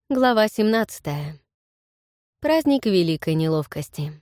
Глава 17. Праздник великой неловкости.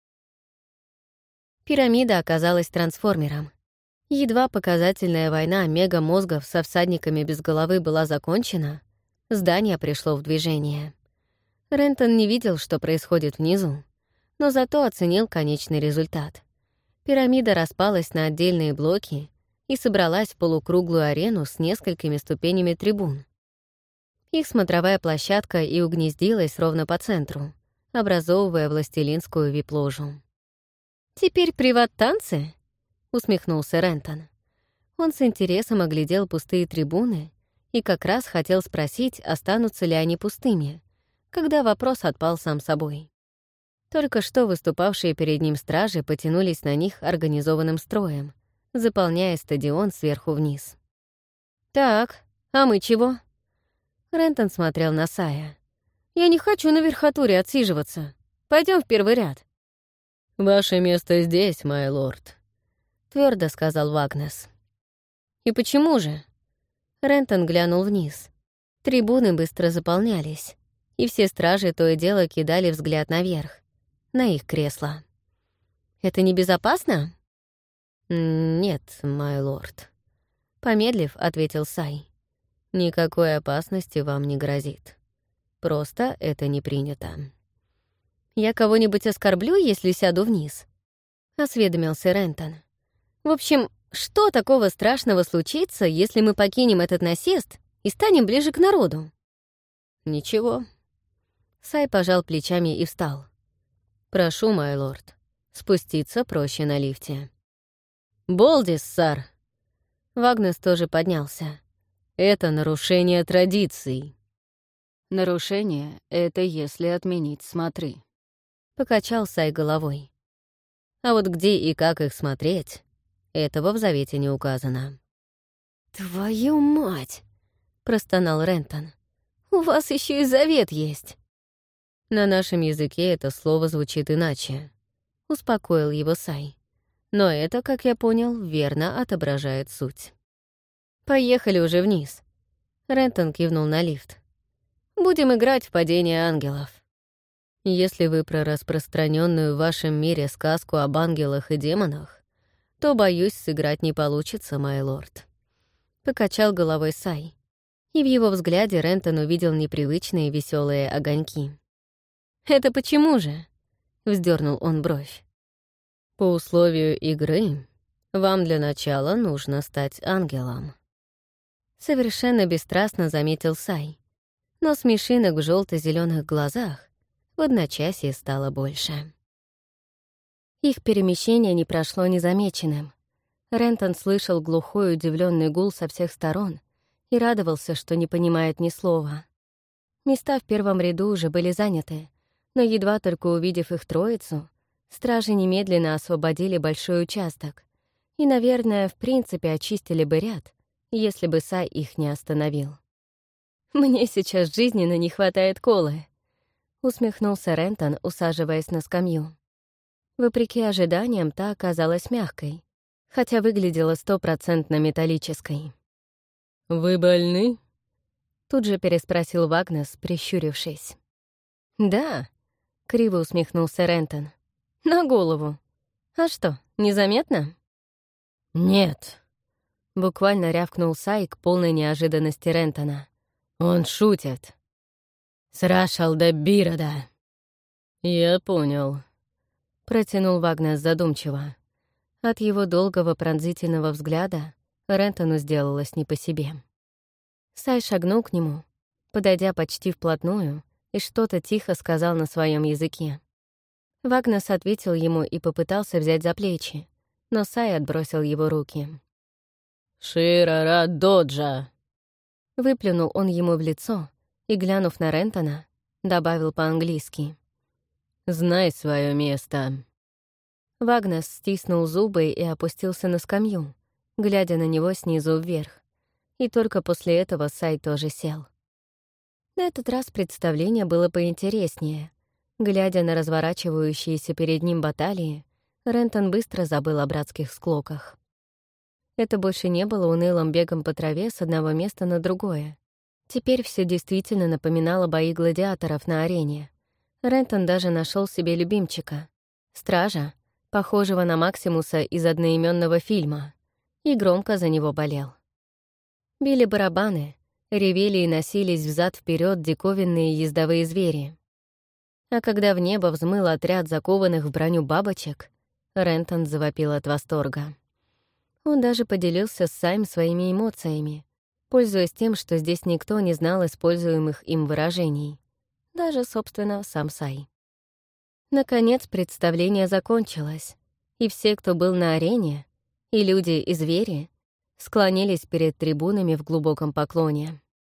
Пирамида оказалась трансформером. Едва показательная война мегамозгов со всадниками без головы была закончена, здание пришло в движение. Рентон не видел, что происходит внизу, но зато оценил конечный результат. Пирамида распалась на отдельные блоки и собралась в полукруглую арену с несколькими ступенями трибун. Их смотровая площадка и угнездилась ровно по центру, образовывая властелинскую вип-ложу. «Теперь приват-танцы?» — усмехнулся Рентон. Он с интересом оглядел пустые трибуны и как раз хотел спросить, останутся ли они пустыми, когда вопрос отпал сам собой. Только что выступавшие перед ним стражи потянулись на них организованным строем, заполняя стадион сверху вниз. «Так, а мы чего?» Рентон смотрел на Сая. «Я не хочу на верхотуре отсиживаться. Пойдем в первый ряд». «Ваше место здесь, май лорд», — твердо сказал Вагнес. «И почему же?» Рентон глянул вниз. Трибуны быстро заполнялись, и все стражи то и дело кидали взгляд наверх, на их кресла. «Это небезопасно?» «Нет, май лорд», — помедлив, ответил Сай. «Никакой опасности вам не грозит. Просто это не принято». «Я кого-нибудь оскорблю, если сяду вниз?» — осведомился Рентон. «В общем, что такого страшного случится, если мы покинем этот насест и станем ближе к народу?» «Ничего». Сай пожал плечами и встал. «Прошу, май лорд, спуститься проще на лифте». «Болдис, сэр!» Вагнес тоже поднялся. «Это нарушение традиций». «Нарушение — это если отменить смотры», — покачал Сай головой. «А вот где и как их смотреть, этого в завете не указано». «Твою мать!» — простонал Рентон. «У вас еще и завет есть!» «На нашем языке это слово звучит иначе», — успокоил его Сай. «Но это, как я понял, верно отображает суть». «Поехали уже вниз». Рентон кивнул на лифт. «Будем играть в падение ангелов». «Если вы про распространенную в вашем мире сказку об ангелах и демонах, то, боюсь, сыграть не получится, май лорд». Покачал головой Сай, и в его взгляде Рентон увидел непривычные веселые огоньки. «Это почему же?» — вздернул он бровь. «По условию игры вам для начала нужно стать ангелом». Совершенно бесстрастно заметил Сай, но смешинок в желто-зеленых глазах в одночасье стало больше. Их перемещение не прошло незамеченным. Рентон слышал глухой удивленный гул со всех сторон и радовался, что не понимает ни слова. Места в первом ряду уже были заняты, но едва только увидев их троицу, стражи немедленно освободили большой участок и, наверное, в принципе очистили бы ряд, если бы Сай их не остановил. «Мне сейчас жизненно не хватает колы», — усмехнулся Рентон, усаживаясь на скамью. Вопреки ожиданиям, та оказалась мягкой, хотя выглядела 100% металлической. «Вы больны?» — тут же переспросил Вагнес, прищурившись. «Да», — криво усмехнулся Рентон. «На голову. А что, незаметно?» «Нет», — буквально рявкнул Сай к полной неожиданности Рентона. «Он шутит. Срашал до Бирода». «Я понял», — протянул Вагнес задумчиво. От его долгого пронзительного взгляда Рентону сделалось не по себе. Сай шагнул к нему, подойдя почти вплотную, и что-то тихо сказал на своем языке. Вагнес ответил ему и попытался взять за плечи, но Сай отбросил его руки. «Ширара доджа!» Выплюнул он ему в лицо и, глянув на Рентона, добавил по-английски. «Знай свое место». Вагнес стиснул зубы и опустился на скамью, глядя на него снизу вверх. И только после этого Сай тоже сел. На этот раз представление было поинтереснее. Глядя на разворачивающиеся перед ним баталии, Рентон быстро забыл о братских склоках. Это больше не было унылым бегом по траве с одного места на другое. Теперь все действительно напоминало бои гладиаторов на арене. Рентон даже нашел себе любимчика — стража, похожего на Максимуса из одноименного фильма, и громко за него болел. Били барабаны, ревели и носились взад вперед диковинные ездовые звери. А когда в небо взмыл отряд закованных в броню бабочек, Рентон завопил от восторга. Он даже поделился с Сайм своими эмоциями, пользуясь тем, что здесь никто не знал используемых им выражений. Даже, собственно, сам Сай. Наконец представление закончилось, и все, кто был на арене, и люди, и звери, склонились перед трибунами в глубоком поклоне.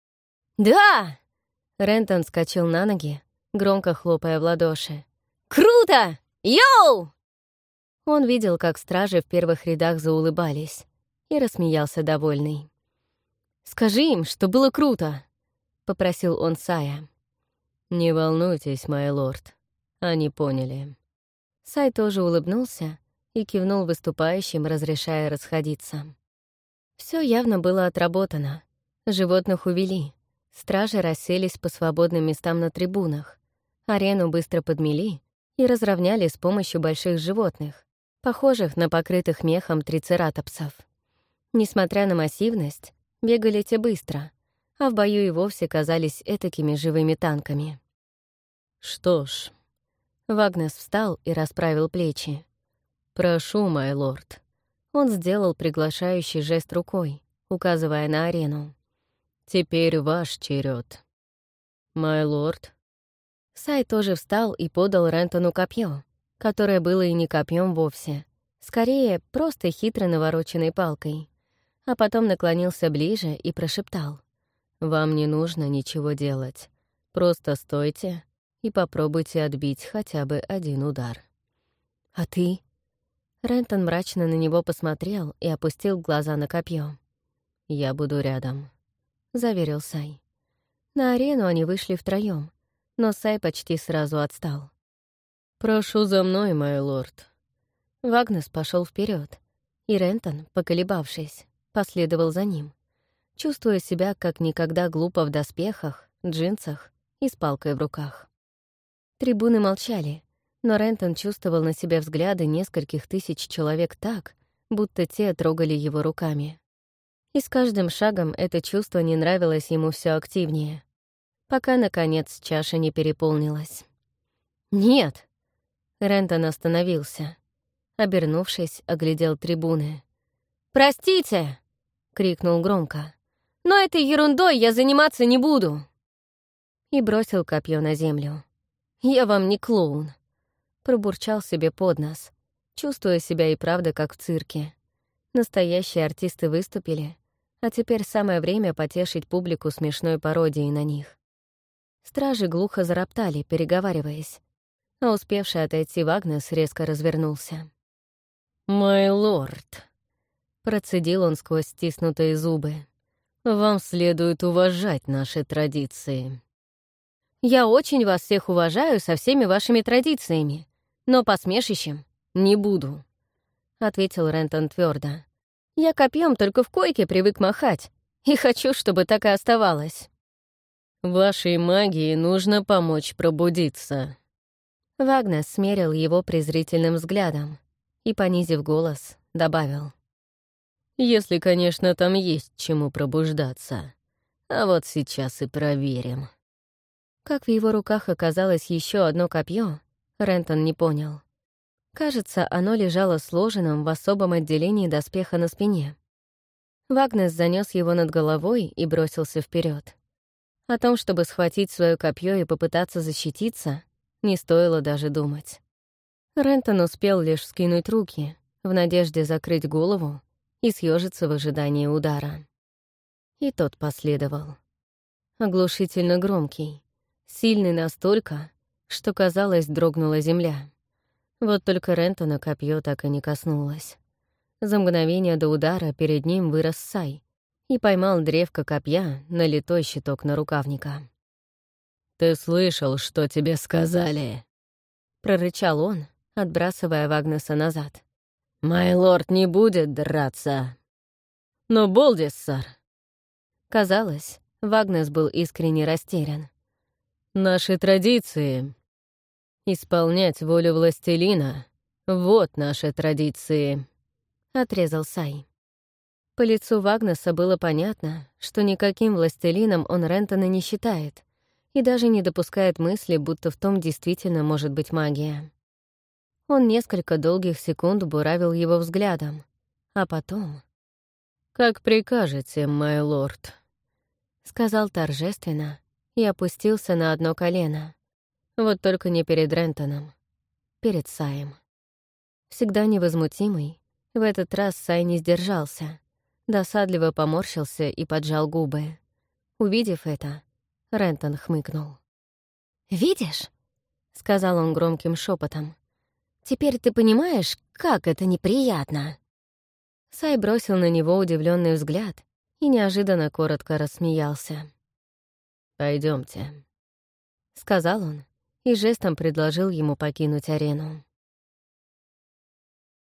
«Да!» — Рентон вскочил на ноги, громко хлопая в ладоши. «Круто! Йоу!» Он видел, как стражи в первых рядах заулыбались, и рассмеялся довольный. «Скажи им, что было круто!» — попросил он Сая. «Не волнуйтесь, мой лорд. Они поняли». Сай тоже улыбнулся и кивнул выступающим, разрешая расходиться. Все явно было отработано. Животных увели. Стражи расселись по свободным местам на трибунах. Арену быстро подмели и разровняли с помощью больших животных, похожих на покрытых мехом трицератопсов. Несмотря на массивность, бегали те быстро, а в бою и вовсе казались этакими живыми танками. «Что ж...» Вагнес встал и расправил плечи. «Прошу, мой лорд». Он сделал приглашающий жест рукой, указывая на арену. «Теперь ваш черед. Мой лорд». Сай тоже встал и подал Рентону копье, которое было и не копьем вовсе, скорее, просто хитро навороченной палкой, а потом наклонился ближе и прошептал. «Вам не нужно ничего делать. Просто стойте и попробуйте отбить хотя бы один удар». «А ты?» Рентон мрачно на него посмотрел и опустил глаза на копье. «Я буду рядом», — заверил Сай. На арену они вышли втроём, но Сай почти сразу отстал. «Прошу за мной, мой лорд». Вагнес пошел вперед, и Рентон, поколебавшись, последовал за ним, чувствуя себя как никогда глупо в доспехах, джинсах и с палкой в руках. Трибуны молчали, но Рентон чувствовал на себе взгляды нескольких тысяч человек так, будто те трогали его руками. И с каждым шагом это чувство не нравилось ему все активнее, пока, наконец, чаша не переполнилась. «Нет!» Рентон остановился. Обернувшись, оглядел трибуны. «Простите!» — крикнул громко. «Но этой ерундой я заниматься не буду!» И бросил копье на землю. «Я вам не клоун!» Пробурчал себе под нос, чувствуя себя и правда как в цирке. Настоящие артисты выступили, а теперь самое время потешить публику смешной пародией на них. Стражи глухо зароптали, переговариваясь, а успевший отойти Вагнес резко развернулся. «Мой лорд», — процедил он сквозь стиснутые зубы, — «вам следует уважать наши традиции». «Я очень вас всех уважаю со всеми вашими традициями, но посмешищем не буду», — ответил Рентон твердо. «Я копьем только в койке привык махать, и хочу, чтобы так и оставалось». «Вашей магии нужно помочь пробудиться». Вагнес смерил его презрительным взглядом и, понизив голос, добавил. «Если, конечно, там есть чему пробуждаться. А вот сейчас и проверим». Как в его руках оказалось еще одно копье, Рентон не понял. Кажется, оно лежало сложенным в особом отделении доспеха на спине. Вагнес занес его над головой и бросился вперед. О том, чтобы схватить свое копье и попытаться защититься, не стоило даже думать. Рентон успел лишь скинуть руки, в надежде закрыть голову и съежиться в ожидании удара. И тот последовал. Оглушительно громкий, сильный настолько, что, казалось, дрогнула земля. Вот только Рентона копье так и не коснулось. За мгновение до удара перед ним вырос Сай и поймал древко копья на литой щиток нарукавника. «Ты слышал, что тебе сказали?» — прорычал он, отбрасывая Вагнеса назад. «Мой лорд не будет драться». «Но Болдис, сэр». Казалось, Вагнес был искренне растерян. «Наши традиции. Исполнять волю властелина — вот наши традиции», — отрезал Сай. По лицу Вагнеса было понятно, что никаким властелином он Рентона не считает и даже не допускает мысли, будто в том действительно может быть магия. Он несколько долгих секунд буравил его взглядом, а потом... «Как прикажете, мой лорд», — сказал торжественно и опустился на одно колено. Вот только не перед Рентоном, перед Саем. Всегда невозмутимый, в этот раз Сай не сдержался, досадливо поморщился и поджал губы. Увидев это, Рентон хмыкнул. «Видишь?» — сказал он громким шепотом. «Теперь ты понимаешь, как это неприятно?» Сай бросил на него удивленный взгляд и неожиданно коротко рассмеялся. «Пойдемте», — сказал он и жестом предложил ему покинуть арену.